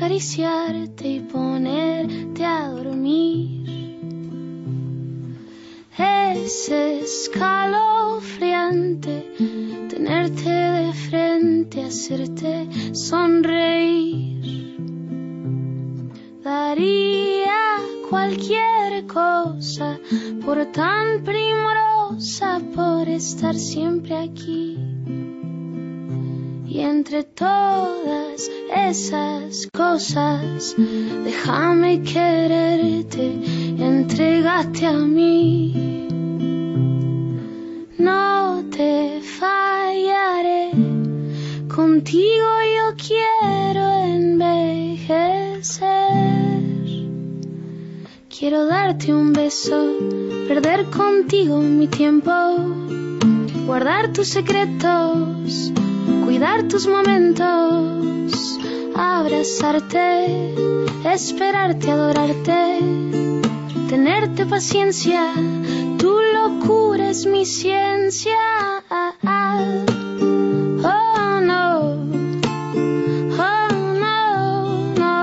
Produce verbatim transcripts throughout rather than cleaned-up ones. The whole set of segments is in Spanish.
acariciarte y ponerte a dormir. Es escalofriante tenerte de frente, hacerte sonreír. Daría cualquier cosa por tan primorosa, por estar siempre aquí. Y entre todas esas cosas, déjame quererte, entrégate a mí. No te fallaré, contigo yo quiero envejecer. Quiero darte un beso, perder contigo mi tiempo, guardar tus secretos, cuidar tus momentos, abrazarte, esperarte, adorarte, tenerte paciencia, tu locura es mi ciencia. Oh no, oh no, no.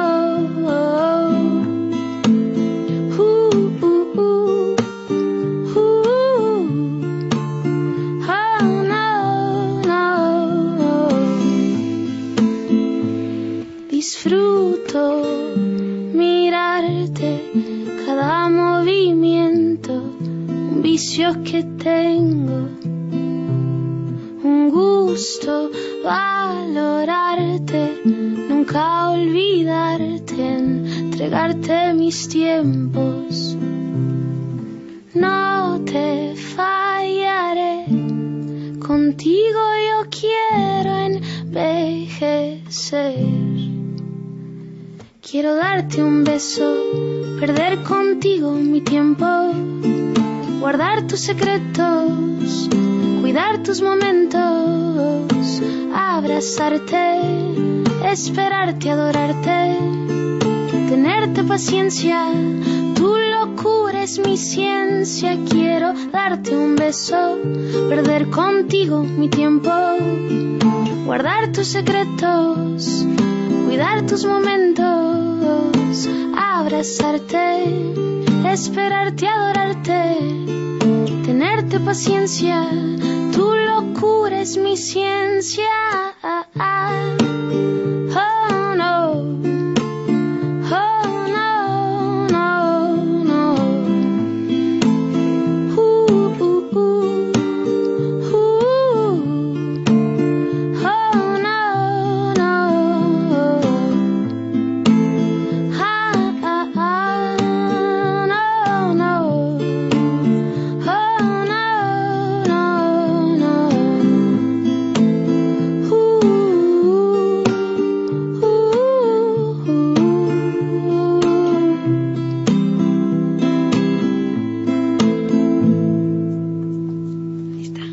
Uh, uh, uh, uh. Oh no, no. Disfruto mirarte, cada movimiento, un vicio que tengo, un gusto valorarte, nunca olvidarte, entregarte mis tiempos. No te fallaré, contigo yo quiero envejecer. Quiero darte un beso, perder contigo mi tiempo, guardar tus secretos, cuidar tus momentos, abrazarte, esperarte, adorarte, tenerte paciencia, tu locura es mi ciencia. Quiero darte un beso, perder contigo mi tiempo, guardar tus secretos, cuidar tus momentos, abrazarte, esperarte, adorarte, tenerte paciencia, tu locura es mi ciencia.